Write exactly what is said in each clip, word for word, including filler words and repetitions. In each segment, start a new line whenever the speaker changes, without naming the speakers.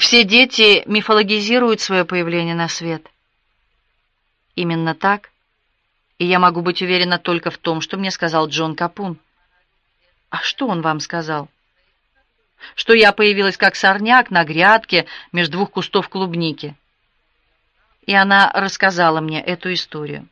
Все дети мифологизируют свое появление на свет. Именно так. И я могу быть уверена только в том, что мне сказал Джон Капун. А что он вам сказал? Что я появилась как сорняк на грядке между двух кустов клубники. И она рассказала мне эту историю.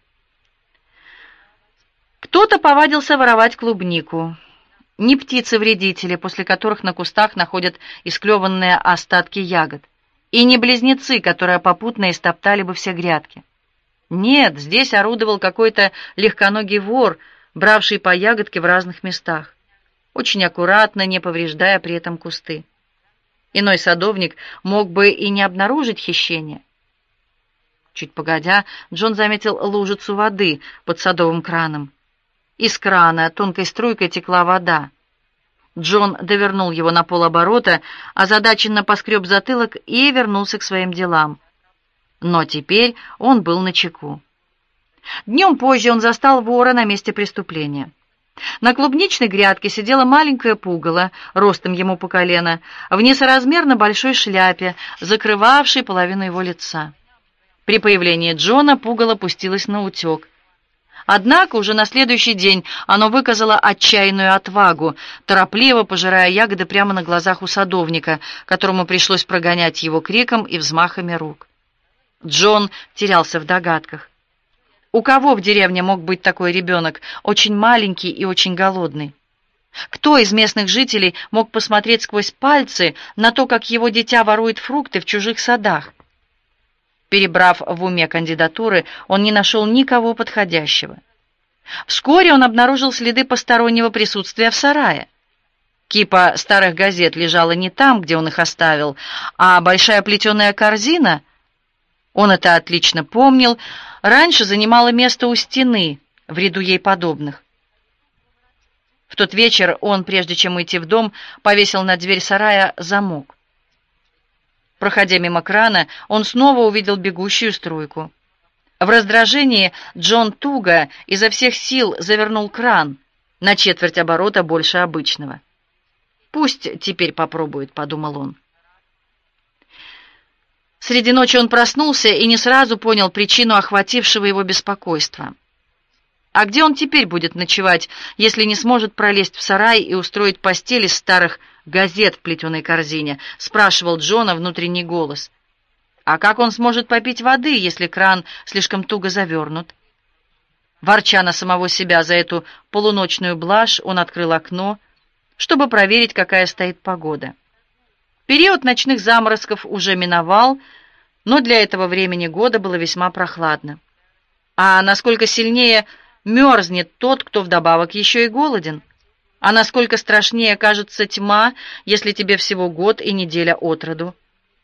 Кто-то повадился воровать клубнику. Не птицы-вредители, после которых на кустах находят исклеванные остатки ягод, и не близнецы, которые попутно истоптали бы все грядки. Нет, здесь орудовал какой-то легконогий вор, бравший по ягодке в разных местах, очень аккуратно, не повреждая при этом кусты. Иной садовник мог бы и не обнаружить хищение. Чуть погодя, Джон заметил лужицу воды под садовым краном. Из крана тонкой струйкой текла вода. Джон довернул его на полоборота, озадаченно поскреб затылок и вернулся к своим делам. Но теперь он был начеку. Днем позже он застал вора на месте преступления. На клубничной грядке сидела маленькая пугало, ростом ему по колено, в несоразмерно большой шляпе, закрывавшей половину его лица. При появлении Джона пугало пустилось наутек. Однако уже на следующий день оно выказало отчаянную отвагу, торопливо пожирая ягоды прямо на глазах у садовника, которому пришлось прогонять его криком и взмахами рук. Джон терялся в догадках. У кого в деревне мог быть такой ребенок, очень маленький и очень голодный? Кто из местных жителей мог посмотреть сквозь пальцы на то, как его дитя ворует фрукты в чужих садах? Перебрав в уме кандидатуры, он не нашел никого подходящего. Вскоре он обнаружил следы постороннего присутствия в сарае. Кипа старых газет лежала не там, где он их оставил, а большая плетеная корзина, он это отлично помнил, раньше занимала место у стены, в ряду ей подобных. В тот вечер он, прежде чем уйти в дом, повесил на дверь сарая замок. Проходя мимо крана, он снова увидел бегущую струйку. В раздражении Джон туго изо всех сил завернул кран, на четверть оборота больше обычного. «Пусть теперь попробует», — подумал он. Среди ночи он проснулся и не сразу понял причину охватившего его беспокойства. А где он теперь будет ночевать, если не сможет пролезть в сарай и устроить постель из старых газет в плетеной корзине? Спрашивал Джона внутренний голос. А как он сможет попить воды, если кран слишком туго завернут? Ворча на самого себя за эту полуночную блажь, он открыл окно, чтобы проверить, какая стоит погода. Период ночных заморозков уже миновал, но для этого времени года было весьма прохладно. А насколько сильнее мерзнет тот, кто вдобавок еще и голоден? А насколько страшнее кажется тьма, если тебе всего год и неделя от роду?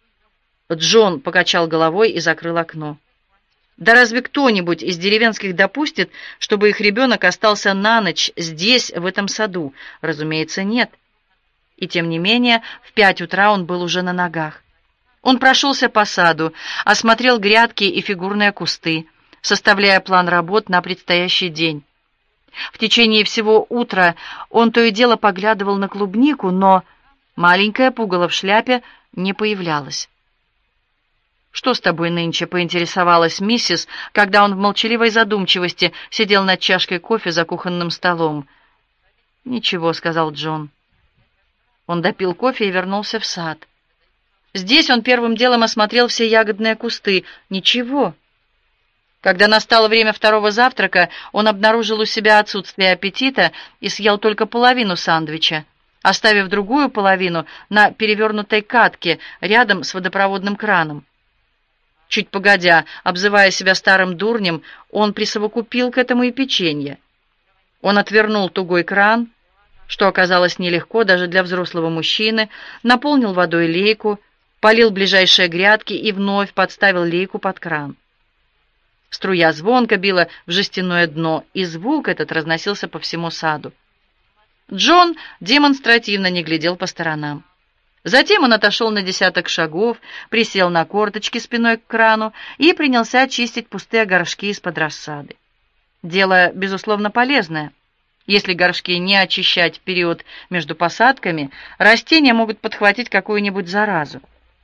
Джон покачал головой и закрыл окно. Да разве кто-нибудь из деревенских допустит, чтобы их ребенок остался на ночь здесь, в этом саду? Разумеется, нет. И тем не менее, в пять утра он был уже на ногах. Он прошелся по саду, осмотрел грядки и фигурные кусты, составляя план работ на предстоящий день. В течение всего утра он то и дело поглядывал на клубнику, но маленькая пугало в шляпе не появлялась. «Что с тобой нынче?» — поинтересовалась миссис, когда он в молчаливой задумчивости сидел над чашкой кофе за кухонным столом. «Ничего», — сказал Джон. Он допил кофе и вернулся в сад. Здесь он первым делом осмотрел все ягодные кусты. Ничего. Когда настало время второго завтрака, он обнаружил у себя отсутствие аппетита и съел только половину сандвича, оставив другую половину на перевернутой катке рядом с водопроводным краном. Чуть погодя, обзывая себя старым дурнем, он присовокупил к этому и печенье. Он отвернул тугой кран, что оказалось нелегко даже для взрослого мужчины, наполнил водой лейку, полил ближайшие грядки и вновь подставил лейку под кран. Струя звонко била в жестяное дно, и звук этот разносился по всему саду. Джон демонстративно не глядел по сторонам. Затем он отошел на десяток шагов, присел на корточки спиной к крану и принялся очистить пустые горшки из-под рассады. Дело, безусловно, полезное. Если горшки не очищать в период между посадками, растения могут подхватить какую-нибудь заразу.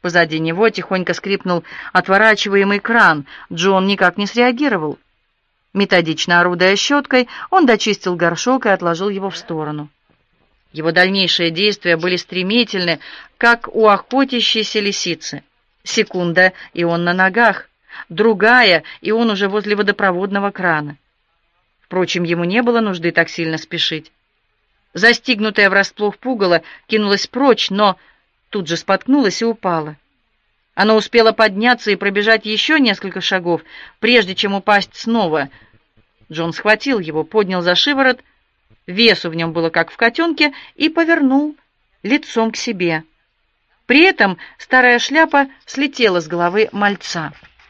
Позади него тихонько скрипнул отворачиваемый кран. Джон никак не среагировал. Методично орудуя щеткой, он дочистил горшок и отложил его в сторону. Его дальнейшие действия были стремительны, как у охотящейся лисицы. Секунда, и он на ногах. Другая, и он уже возле водопроводного крана. Впрочем, ему не было нужды так сильно спешить. Застигнутая врасплох пугало кинулась прочь, но тут же споткнулась и упала. Она успела подняться и пробежать еще несколько шагов, прежде чем упасть снова. Джон схватил его, поднял за шиворот, весу в нем было как в котенке, и повернул лицом к себе. При этом старая шляпа слетела с головы мальца.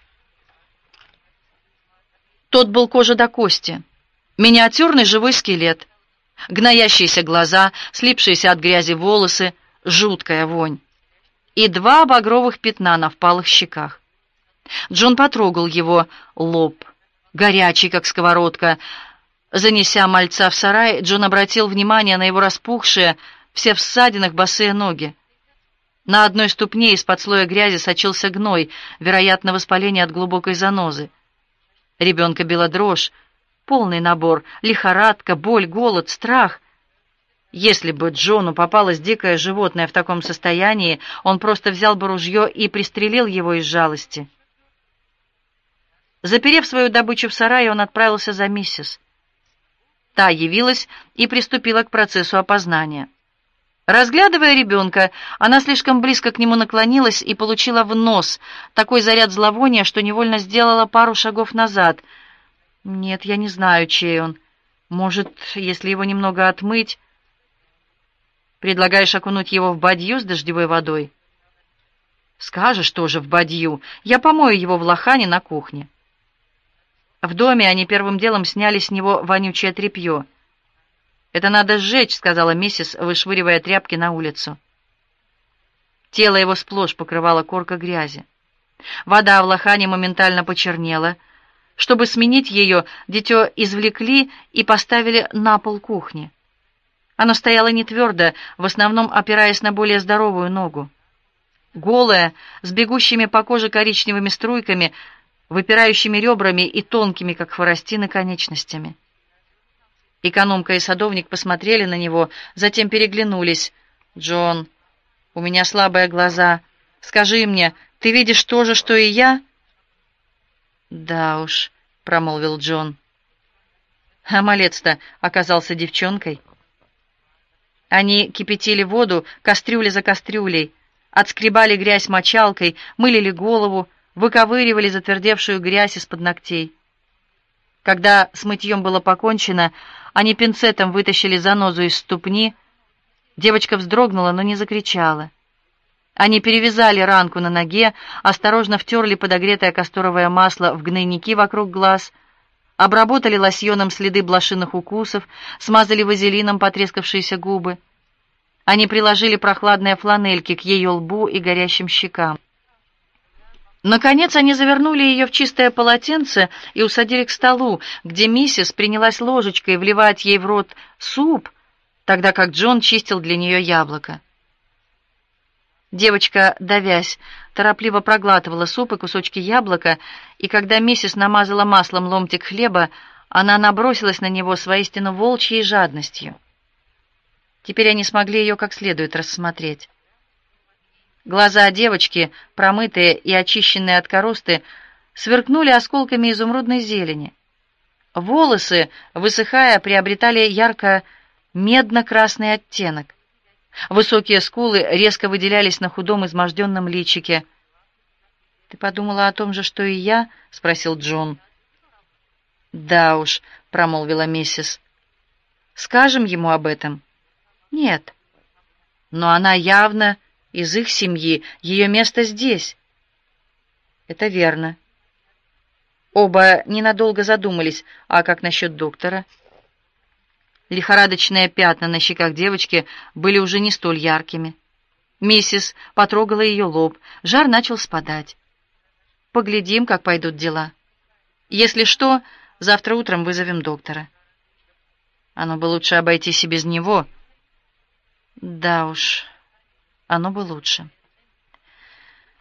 Тот был кожа до кости, миниатюрный живой скелет, гноящиеся глаза, слипшиеся от грязи волосы, жуткая вонь и два багровых пятна на впалых щеках. Джон потрогал его лоб, горячий, как сковородка. Занеся мальца в сарай, Джон обратил внимание на его распухшие, все в ссадинах босые ноги. На одной ступне из-под слоя грязи сочился гной, вероятно, воспаление от глубокой занозы. Ребенка била дрожь, полный набор: лихорадка, боль, голод, страх. Если бы Джону попалось дикое животное в таком состоянии, он просто взял бы ружье и пристрелил его из жалости. Заперев свою добычу в сарае, он отправился за миссис. Та явилась и приступила к процессу опознания. Разглядывая ребенка, она слишком близко к нему наклонилась и получила в нос такой заряд зловония, что невольно сделала пару шагов назад. «Нет, я не знаю, чей он. Может, если его немного отмыть...» «Предлагаешь окунуть его в бадью с дождевой водой?» «Скажешь тоже в бадью. Я помою его в лохане на кухне». В доме они первым делом сняли с него вонючее тряпье. «Это надо сжечь», — сказала миссис, вышвыривая тряпки на улицу. Тело его сплошь покрывала корка грязи. Вода в лохане моментально почернела. Чтобы сменить ее, дитё извлекли и поставили на пол кухни. Оно стояло не твердо, в основном опираясь на более здоровую ногу. Голое, с бегущими по коже коричневыми струйками, выпирающими ребрами и тонкими, как хворостины, конечностями. Экономка и садовник посмотрели на него, затем переглянулись. «Джон, у меня слабые глаза. Скажи мне, ты видишь то же, что и я?» «Да уж», — промолвил Джон. «А малец-то оказался девчонкой». Они кипятили воду, кастрюля за кастрюлей, отскребали грязь мочалкой, мылили голову, выковыривали затвердевшую грязь из-под ногтей. Когда с мытьем было покончено, они пинцетом вытащили занозу из ступни. Девочка вздрогнула, но не закричала. Они перевязали ранку на ноге, осторожно втерли подогретое касторовое масло в гнойники вокруг глаз, обработали лосьоном следы блошиных укусов, смазали вазелином потрескавшиеся губы. Они приложили прохладные фланельки к ее лбу и горящим щекам. Наконец они завернули ее в чистое полотенце и усадили к столу, где миссис принялась ложечкой вливать ей в рот суп, тогда как Джон чистил для нее яблоко. Девочка, давясь, торопливо проглатывала суп и кусочки яблока, и когда миссис намазала маслом ломтик хлеба, она набросилась на него с воистину волчьей жадностью. Теперь они смогли ее как следует рассмотреть. Глаза девочки, промытые и очищенные от коросты, сверкнули осколками изумрудной зелени. Волосы, высыхая, приобретали ярко-медно-красный оттенок. Высокие скулы резко выделялись на худом изможденном личике. «Ты подумала о том же, что и я?» — спросил Джон. «Да уж», — промолвила миссис. «Скажем ему об этом?» «Нет». «Но она явно из их семьи, ее место здесь». «Это верно». Оба ненадолго задумались, а как насчет доктора? Лихорадочные пятна на щеках девочки были уже не столь яркими. Миссис потрогала ее лоб, жар начал спадать. «Поглядим, как пойдут дела. Если что, завтра утром вызовем доктора». Оно бы лучше обойтись и без него. Да уж, оно бы лучше.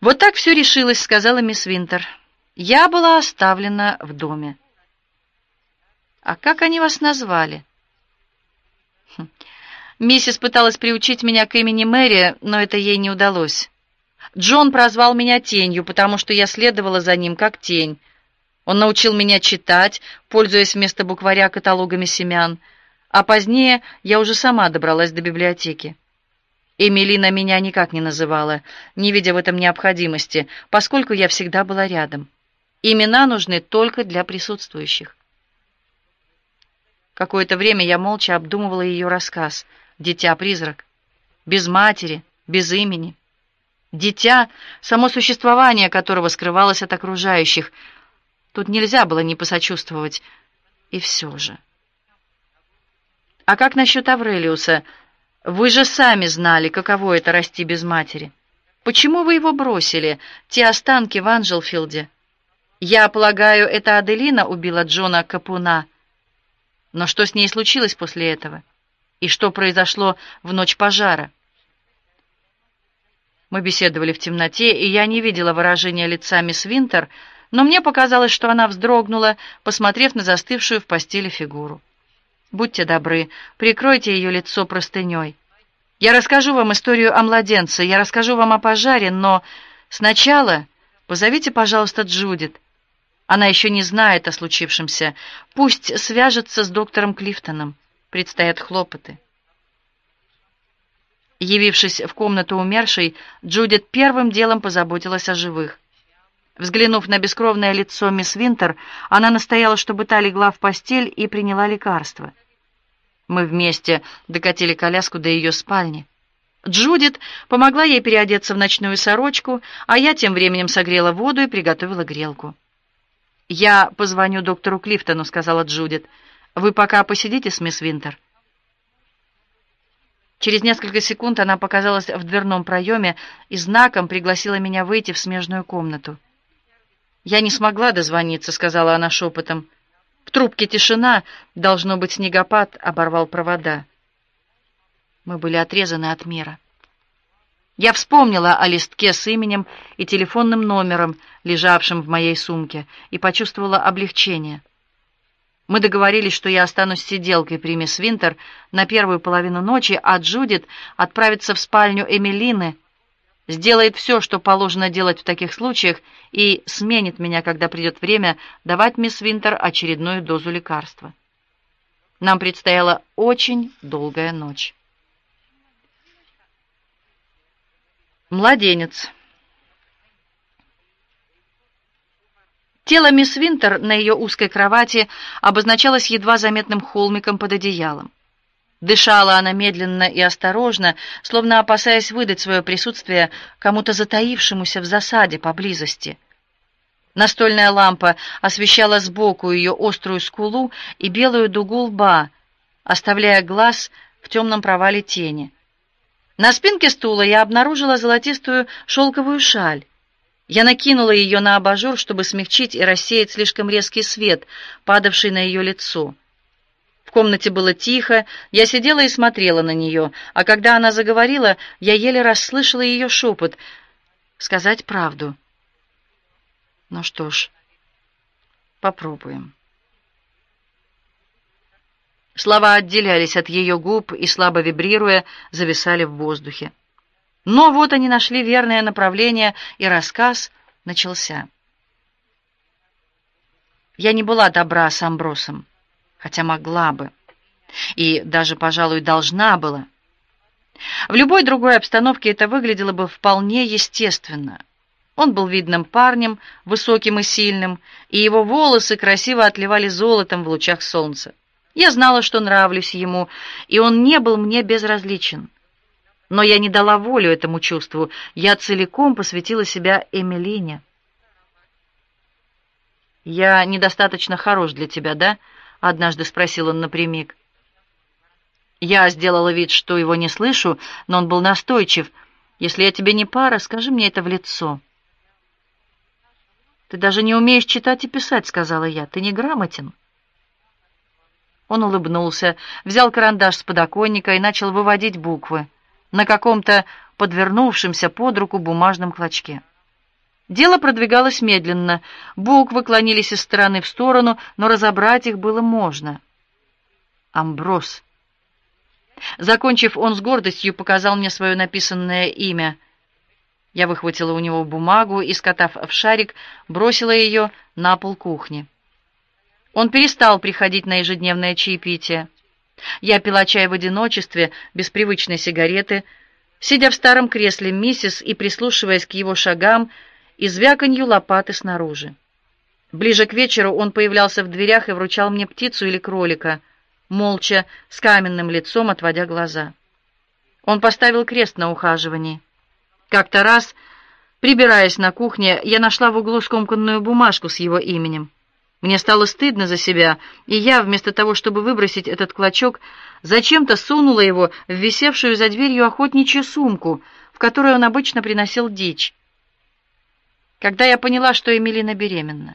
«Вот так все решилось», — сказала мисс Винтер. «Я была оставлена в доме». «А как они вас назвали?» хм. Миссис пыталась приучить меня к имени Мэри, но это ей не удалось. Джон прозвал меня Тенью, потому что я следовала за ним как тень. Он научил меня читать, пользуясь вместо букваря каталогами семян, а позднее я уже сама добралась до библиотеки. Эмилина меня никак не называла, не видя в этом необходимости, поскольку я всегда была рядом. Имена нужны только для присутствующих. Какое-то время я молча обдумывала ее рассказ. Дитя-призрак. Без матери, без имени. Дитя, само существование которого скрывалось от окружающих. Тут нельзя было не посочувствовать. И все же. А как насчет Аврелиуса? Вы же сами знали, каково это расти без матери. Почему вы его бросили, те останки в Анджелфилде? Я полагаю, это Аделина убила Джона Капуна. Но что с ней случилось после этого? И что произошло в ночь пожара? Мы беседовали в темноте, и я не видела выражения лица мисс Винтер, но мне показалось, что она вздрогнула, посмотрев на застывшую в постели фигуру. «Будьте добры, прикройте ее лицо простыней. Я расскажу вам историю о младенце, я расскажу вам о пожаре, но сначала позовите, пожалуйста, Джудит. Она еще не знает о случившемся. Пусть свяжется с доктором Клифтоном. Предстоят хлопоты». Явившись в комнату умершей, Джудит первым делом позаботилась о живых. Взглянув на бескровное лицо мисс Винтер, она настояла, чтобы та легла в постель и приняла лекарство. Мы вместе докатили коляску до ее спальни. Джудит помогла ей переодеться в ночную сорочку, а я тем временем согрела воду и приготовила грелку. «Я позвоню доктору Клифтону», — сказала Джудит. «Вы пока посидите с мисс Винтер». Через несколько секунд она показалась в дверном проеме и знаком пригласила меня выйти в смежную комнату. «Я не смогла дозвониться», — сказала она шепотом. «В трубке тишина, должно быть, снегопад оборвал провода». Мы были отрезаны от мира. Я вспомнила о листке с именем и телефонным номером, лежавшим в моей сумке, и почувствовала облегчение. Мы договорились, что я останусь сиделкой при мисс Винтер на первую половину ночи, а Джудит отправится в спальню Эмилины, сделает все, что положено делать в таких случаях, и сменит меня, когда придет время давать мисс Винтер очередную дозу лекарства. Нам предстояла очень долгая ночь. Младенец. Тело мисс Винтер на ее узкой кровати обозначалось едва заметным холмиком под одеялом. Дышала она медленно и осторожно, словно опасаясь выдать свое присутствие кому-то затаившемуся в засаде поблизости. Настольная лампа освещала сбоку ее острую скулу и белую дугу лба, оставляя глаз в темном провале тени. На спинке стула я обнаружила золотистую шелковую шаль. Я накинула ее на абажур, чтобы смягчить и рассеять слишком резкий свет, падавший на ее лицо. В комнате было тихо, я сидела и смотрела на нее, а когда она заговорила, я еле расслышала ее шепот. Сказать правду. Ну что ж, попробуем. Слова отделялись от ее губ и, слабо вибрируя, зависали в воздухе. Но вот они нашли верное направление, и рассказ начался. Я не была добра с Амбросом, хотя могла бы, и даже, пожалуй, должна была. В любой другой обстановке это выглядело бы вполне естественно. Он был видным парнем, высоким и сильным, и его волосы красиво отливали золотом в лучах солнца. Я знала, что нравлюсь ему, и он не был мне безразличен. Но я не дала волю этому чувству, я целиком посвятила себя Эмилине. «Я недостаточно хорош для тебя, да?» — однажды спросил он напрямик. Я сделала вид, что его не слышу, но он был настойчив. «Если я тебе не пара, скажи мне это в лицо». «Ты даже не умеешь читать и писать», — сказала я. «Ты не грамотен». Он улыбнулся, взял карандаш с подоконника и начал выводить буквы на каком-то подвернувшемся под руку бумажном клочке. Дело продвигалось медленно, буквы клонились из стороны в сторону, но разобрать их было можно. Амброс. Закончив, он с гордостью показал мне свое написанное имя. Я выхватила у него бумагу и, скатав в шарик, бросила ее на пол кухни. Он перестал приходить на ежедневное чаепитие. Я пила чай в одиночестве, без привычной сигареты, сидя в старом кресле миссис и прислушиваясь к его шагам и звяканью лопаты снаружи. Ближе к вечеру он появлялся в дверях и вручал мне птицу или кролика, молча, с каменным лицом, отводя глаза. Он поставил крест на ухаживании. Как-то раз, прибираясь на кухне, я нашла в углу скомканную бумажку с его именем. Мне стало стыдно за себя, и я, вместо того, чтобы выбросить этот клочок, зачем-то сунула его в висевшую за дверью охотничью сумку, в которую он обычно приносил дичь. Когда я поняла, что Эмилина беременна.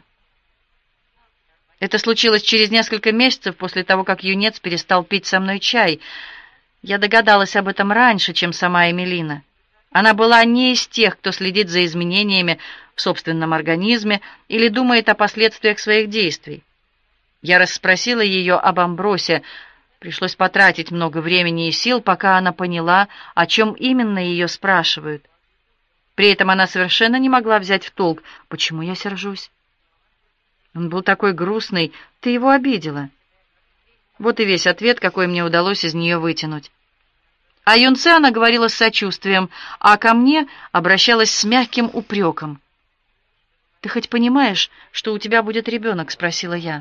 Это случилось через несколько месяцев после того, как юнец перестал пить со мной чай. Я догадалась об этом раньше, чем сама Эмилина. Она была не из тех, кто следит за изменениями в собственном организме или думает о последствиях своих действий. Я расспросила ее об Амбросе. Пришлось потратить много времени и сил, пока она поняла, о чем именно ее спрашивают. При этом она совершенно не могла взять в толк, почему я сержусь. Он был такой грустный, ты его обидела. Вот и весь ответ, какой мне удалось из нее вытянуть. О юнце она говорила с сочувствием, а ко мне обращалась с мягким упреком. «Ты хоть понимаешь, что у тебя будет ребенок?» — спросила я.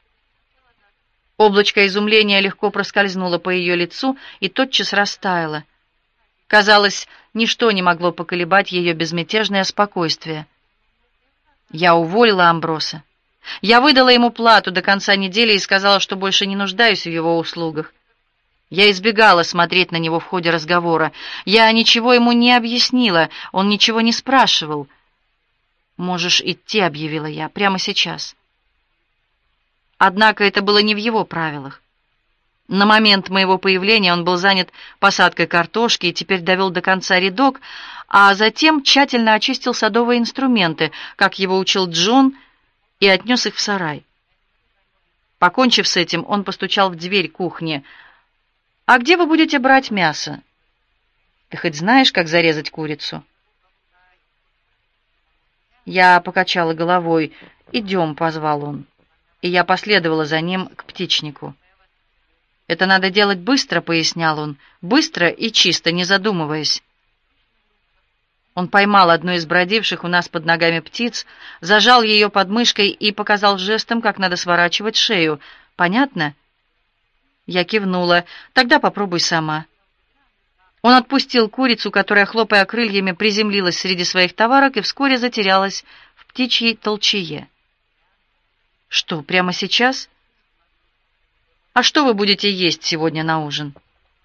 Облачко изумления легко проскользнуло по ее лицу и тотчас растаяло. Казалось, ничто не могло поколебать ее безмятежное спокойствие. Я уволила Амброса. Я выдала ему плату до конца недели и сказала, что больше не нуждаюсь в его услугах. Я избегала смотреть на него в ходе разговора. Я ничего ему не объяснила, он ничего не спрашивал. «Можешь идти», — объявила я, — «прямо сейчас». Однако это было не в его правилах. На момент моего появления он был занят посадкой картошки и теперь довел до конца рядок, а затем тщательно очистил садовые инструменты, как его учил Джон, и отнес их в сарай. Покончив с этим, он постучал в дверь кухни. «А где вы будете брать мясо? Ты хоть знаешь, как зарезать курицу?» Я покачала головой. «Идем», — позвал он. И я последовала за ним к птичнику. «Это надо делать быстро», — пояснял он. «Быстро и чисто, не задумываясь». Он поймал одну из бродивших у нас под ногами птиц, зажал ее под мышкой и показал жестом, как надо сворачивать шею. «Понятно?» Я кивнула. «Тогда попробуй сама». Он отпустил курицу, которая, хлопая крыльями, приземлилась среди своих товарок и вскоре затерялась в птичьей толчее. «Что, прямо сейчас?» «А что вы будете есть сегодня на ужин?»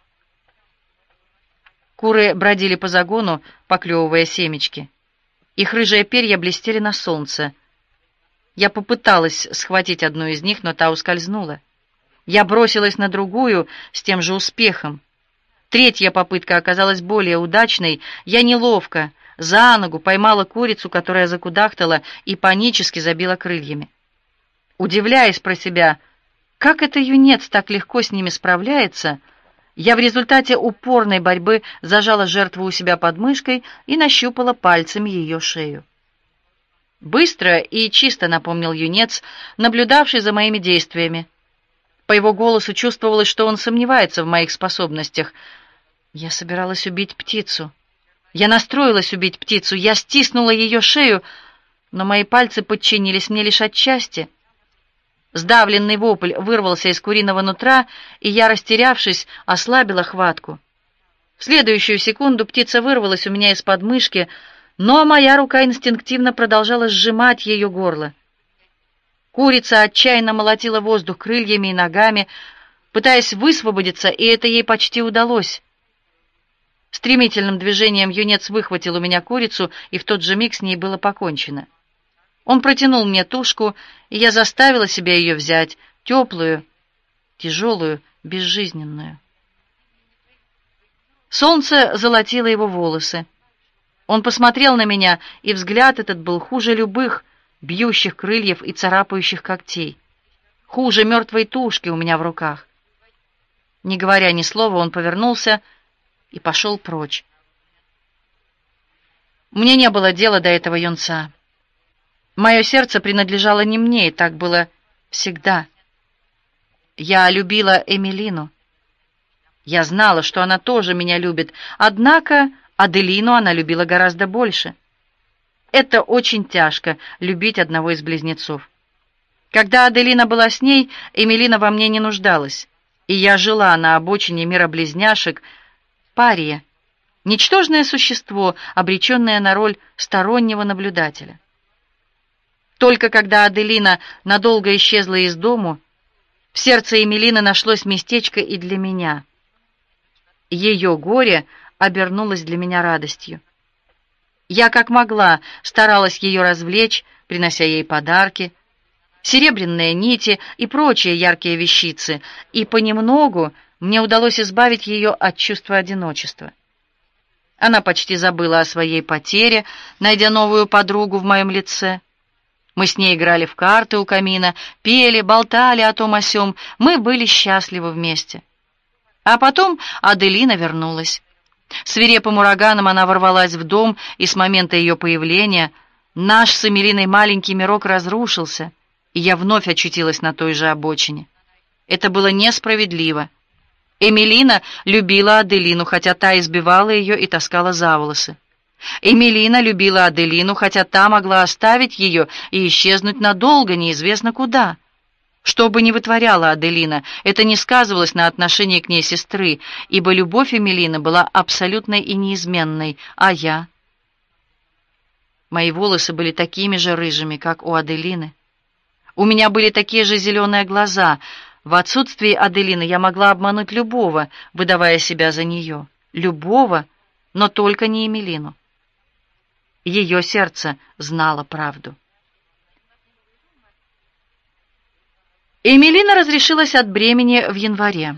Куры бродили по загону, поклевывая семечки. Их рыжие перья блестели на солнце. Я попыталась схватить одну из них, но та ускользнула. Я бросилась на другую с тем же успехом. Третья попытка оказалась более удачной. Я неловко, за ногу поймала курицу, которая закудахтала и панически забила крыльями. Удивляясь про себя, как это юнец так легко с ними справляется, я в результате упорной борьбы зажала жертву у себя под мышкой и нащупала пальцами ее шею. «Быстро и чисто», — напомнил юнец, наблюдавший за моими действиями. По его голосу чувствовалось, что он сомневается в моих способностях. Я собиралась убить птицу. Я настроилась убить птицу, я стиснула ее шею, но мои пальцы подчинились мне лишь отчасти. Сдавленный вопль вырвался из куриного нутра, и я, растерявшись, ослабила хватку. В следующую секунду птица вырвалась у меня из-под мышки, но моя рука инстинктивно продолжала сжимать ее горло. Курица отчаянно молотила воздух крыльями и ногами, пытаясь высвободиться, и это ей почти удалось. Стремительным движением юнец выхватил у меня курицу, и в тот же миг с ней было покончено. Он протянул мне тушку, и я заставила себя ее взять, теплую, тяжелую, безжизненную. Солнце золотило его волосы. Он посмотрел на меня, и взгляд этот был хуже любых бьющих крыльев и царапающих когтей, хуже мертвой тушки у меня в руках. Не говоря ни слова, он повернулся и пошел прочь. Мне не было дела до этого юнца. Мое сердце принадлежало не мне, и так было всегда. Я любила Эмилину. Я знала, что она тоже меня любит, однако Аделину она любила гораздо больше. Это очень тяжко — любить одного из близнецов. Когда Аделина была с ней, Эмилина во мне не нуждалась, и я жила на обочине мира близняшек, пария, ничтожное существо, обреченное на роль стороннего наблюдателя. Только когда Аделина надолго исчезла из дому, в сердце Эмилины нашлось местечко и для меня. Ее горе обернулось для меня радостью. Я, как могла, старалась ее развлечь, принося ей подарки, серебряные нити и прочие яркие вещицы, и понемногу мне удалось избавить ее от чувства одиночества. Она почти забыла о своей потере, найдя новую подругу в моем лице. Мы с ней играли в карты у камина, пели, болтали о том о сём, мы были счастливы вместе. А потом Аделина вернулась. Свирепым ураганом она ворвалась в дом, и с момента ее появления наш с Эмилиной маленький мирок разрушился, и я вновь очутилась на той же обочине. Это было несправедливо. Эмилина любила Аделину, хотя та избивала ее и таскала за волосы. Эмилина любила Аделину, хотя та могла оставить ее и исчезнуть надолго, неизвестно куда. Что бы ни вытворяла Аделина, это не сказывалось на отношении к ней сестры, ибо любовь Эмилины была абсолютной и неизменной, а я... Мои волосы были такими же рыжими, как у Аделины. У меня были такие же зеленые глаза. В отсутствии Аделины я могла обмануть любого, выдавая себя за нее. Любого, но только не Эмилину. Ее сердце знало правду. Эмилина разрешилась от бремени в январе.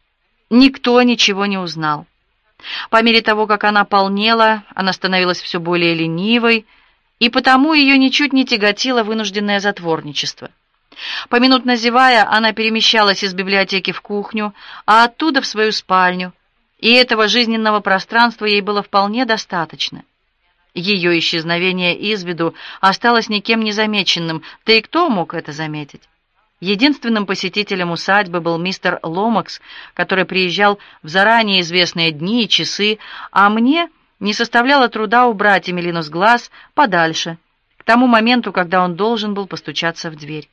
Никто ничего не узнал. По мере того, как она полнела, она становилась все более ленивой, и потому ее ничуть не тяготило вынужденное затворничество. Поминутно зевая, она перемещалась из библиотеки в кухню, а оттуда в свою спальню, и этого жизненного пространства ей было вполне достаточно. Ее исчезновение из виду осталось никем не замеченным, да и кто мог это заметить? Единственным посетителем усадьбы был мистер Ломакс, который приезжал в заранее известные дни и часы, а мне не составляло труда убрать Эмилину с глаз подальше, к тому моменту, когда он должен был постучаться в дверь.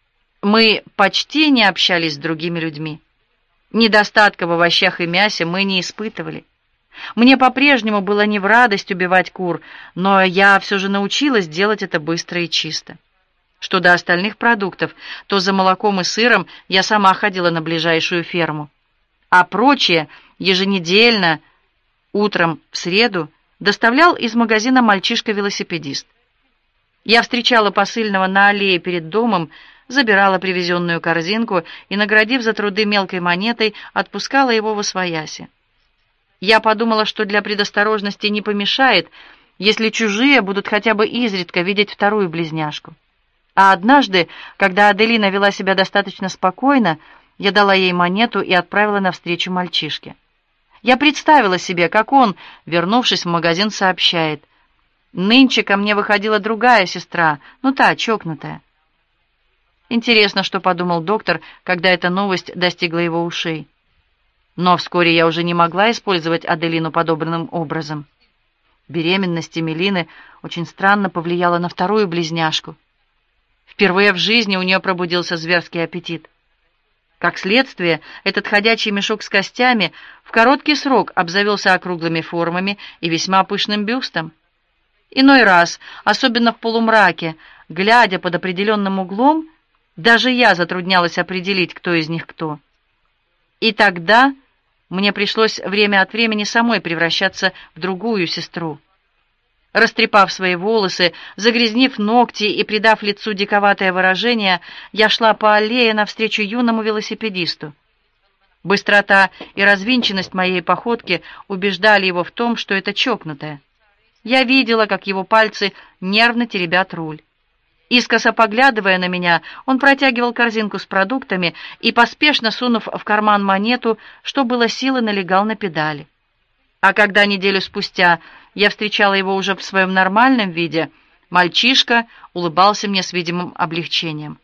Мы почти не общались с другими людьми. Недостатка в овощах и мясе мы не испытывали. Мне по-прежнему было не в радость убивать кур, но я все же научилась делать это быстро и чисто. Что до остальных продуктов, то за молоком и сыром я сама ходила на ближайшую ферму, а прочее еженедельно, утром в среду, доставлял из магазина мальчишка-велосипедист. Я встречала посыльного на аллее перед домом, забирала привезенную корзинку и, наградив за труды мелкой монетой, отпускала его восвояси. Я подумала, что для предосторожности не помешает, если чужие будут хотя бы изредка видеть вторую близняшку. А однажды, когда Аделина вела себя достаточно спокойно, я дала ей монету и отправила навстречу мальчишке. Я представила себе, как он, вернувшись в магазин, сообщает: «Нынче ко мне выходила другая сестра, ну та, чокнутая». Интересно, что подумал доктор, когда эта новость достигла его ушей. Но вскоре я уже не могла использовать Аделину подобранным образом. Беременность Эмилины очень странно повлияла на вторую близняшку. Впервые в жизни у нее пробудился зверский аппетит. Как следствие, этот ходячий мешок с костями в короткий срок обзавелся округлыми формами и весьма пышным бюстом. Иной раз, особенно в полумраке, глядя под определенным углом, даже я затруднялась определить, кто из них кто. И тогда мне пришлось время от времени самой превращаться в другую сестру. Растрепав свои волосы, загрязнив ногти и придав лицу диковатое выражение, я шла по аллее навстречу юному велосипедисту. Быстрота и развинченность моей походки убеждали его в том, что это чокнутая. Я видела, как его пальцы нервно теребят руль. Искоса поглядывая на меня, он протягивал корзинку с продуктами и, поспешно сунув в карман монету, что было силы, налегал на педали. А когда неделю спустя я встречала его уже в своем нормальном виде, мальчишка улыбался мне с видимым облегчением.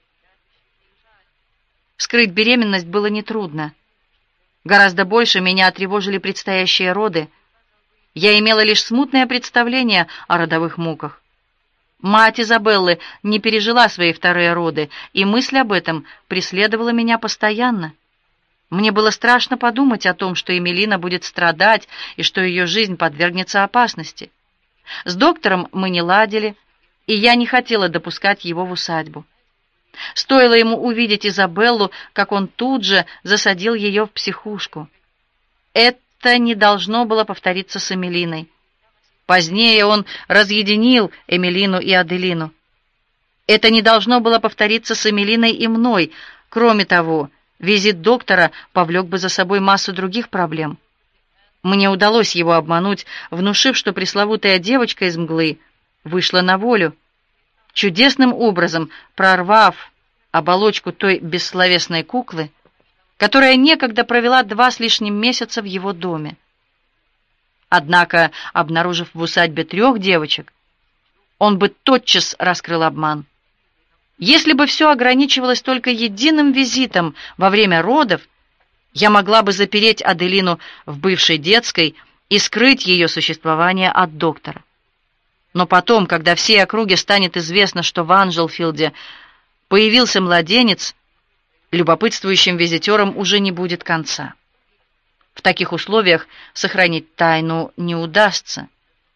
Скрыть беременность было нетрудно. Гораздо больше меня тревожили предстоящие роды. Я имела лишь смутное представление о родовых муках. Мать Изабеллы не пережила свои вторые роды, и мысль об этом преследовала меня постоянно. Мне было страшно подумать о том, что Эмилина будет страдать и что ее жизнь подвергнется опасности. С доктором мы не ладили, и я не хотела допускать его в усадьбу. Стоило ему увидеть Изабеллу, как он тут же засадил ее в психушку. Это не должно было повториться с Эмилиной. Позднее он разъединил Эмилину и Аделину. Это не должно было повториться с Эмилиной и мной. Кроме того, визит доктора повлек бы за собой массу других проблем. Мне удалось его обмануть, внушив, что пресловутая девочка из мглы вышла на волю, чудесным образом прорвав оболочку той бессловесной куклы, которая некогда провела два с лишним месяца в его доме. Однако, обнаружив в усадьбе трех девочек, он бы тотчас раскрыл обман. Если бы все ограничивалось только единым визитом во время родов, я могла бы запереть Аделину в бывшей детской и скрыть ее существование от доктора. Но потом, когда всей округе станет известно, что в Анжелфилде появился младенец, любопытствующим визитерам уже не будет конца. В таких условиях сохранить тайну не удастся.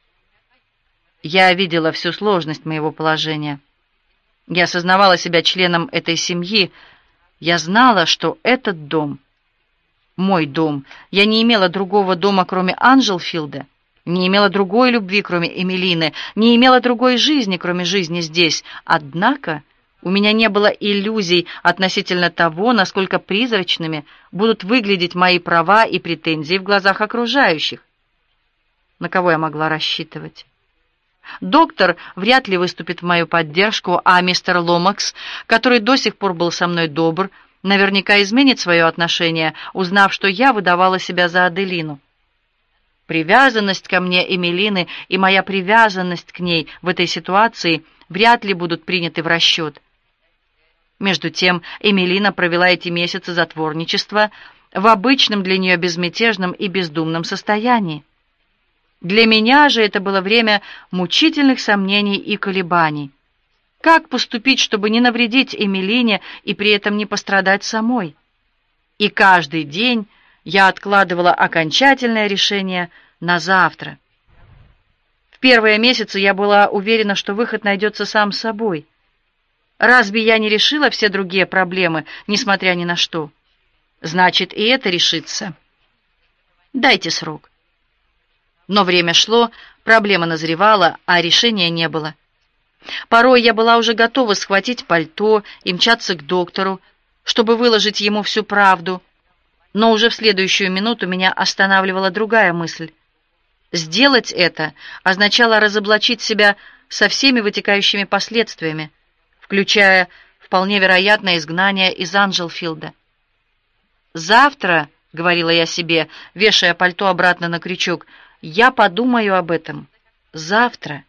Я видела всю сложность моего положения. Я осознавала себя членом этой семьи. Я знала, что этот дом — мой дом. Я не имела другого дома, кроме Анжелфилда, не имела другой любви, кроме Эмилины, не имела другой жизни, кроме жизни здесь. Однако у меня не было иллюзий относительно того, насколько призрачными будут выглядеть мои права и претензии в глазах окружающих. На кого я могла рассчитывать? Доктор вряд ли выступит в мою поддержку, а мистер Ломакс, который до сих пор был со мной добр, наверняка изменит свое отношение, узнав, что я выдавала себя за Аделину. Привязанность ко мне Эмилины и моя привязанность к ней в этой ситуации вряд ли будут приняты в расчет. Между тем, Эмилина провела эти месяцы затворничества в обычном для нее безмятежном и бездумном состоянии. Для меня же это было время мучительных сомнений и колебаний. Как поступить, чтобы не навредить Эмилине и при этом не пострадать самой? И каждый день я откладывала окончательное решение на завтра. В первые месяцы я была уверена, что выход найдется сам собой. Разве я не решила все другие проблемы, несмотря ни на что? Значит, и это решится. Дайте срок. Но время шло, проблема назревала, а решения не было. Порой я была уже готова схватить пальто и мчаться к доктору, чтобы выложить ему всю правду, но уже в следующую минуту меня останавливала другая мысль. Сделать это означало разоблачить себя со всеми вытекающими последствиями, включая вполне вероятное изгнание из Анжелфилда. «Завтра», — говорила я себе, вешая пальто обратно на крючок, — «я подумаю об этом. Завтра».